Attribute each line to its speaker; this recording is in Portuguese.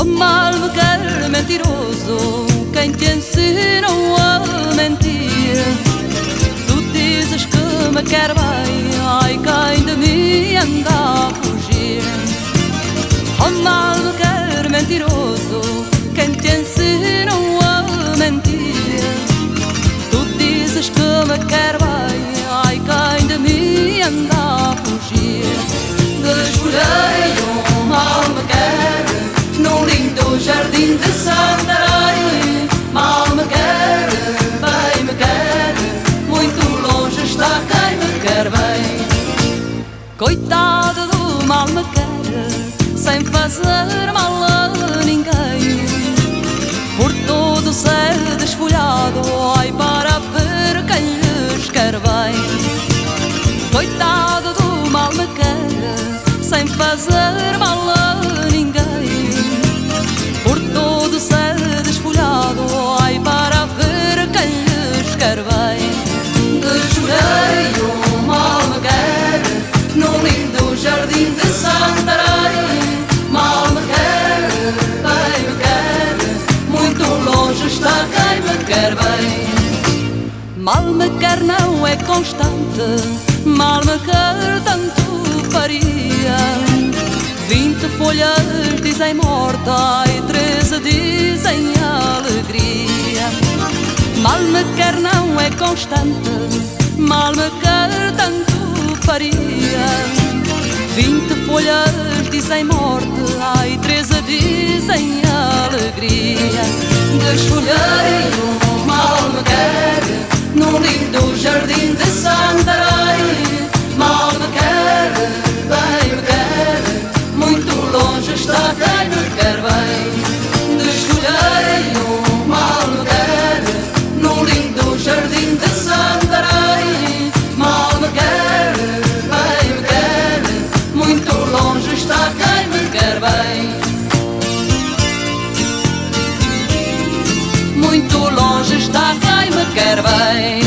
Speaker 1: Oh, mal me quer mentiroso, quem te ensinou a mentir? Tu dizes que me quer bem, ai, quem de mim anda a fugir? Oh, mal me quer mentiroso, quem te ensinou a mentir? Tu dizes que me quer bem, ai, quem de mim anda a fugir? Desfolhei um mal me quer num lindo jardim de Santarém. Mal me quer, bem me quer, muito longe está quem me quer bem. Coitado do mal me quer, sem fazer mal a ninguém, por todo ser desfolhado, ai, para ver quem lhes quer bem. Coitado do mal me quer, sem fazer mal a ninguém, por todo ser desfolhado, ai, para ver quem lhes quer bem. Desfolhei o mal me quer num lindo jardim de Santarém. Mal me quer, bem me quer, muito longe está quem me quer bem. Mal me quer não é constante, mal me quer tanto faria. 20 folhas dizem morta e 13 dizem alegria. Mal me quer não é constante, mal me quer tanto faria. 20 folhas dizem morte, ai, 13 dizem alegria. Desfolhei o mal me quer num lindo jardim de Santarém. Mal me quer, bem me quer, muito longe está quem me quer bem. Desfolhei o mal me quer num lindo jardim de Santarém. Mal me quer, bem me quer, muito longe está quem me quer bem. Muito longe está quem me quer bem.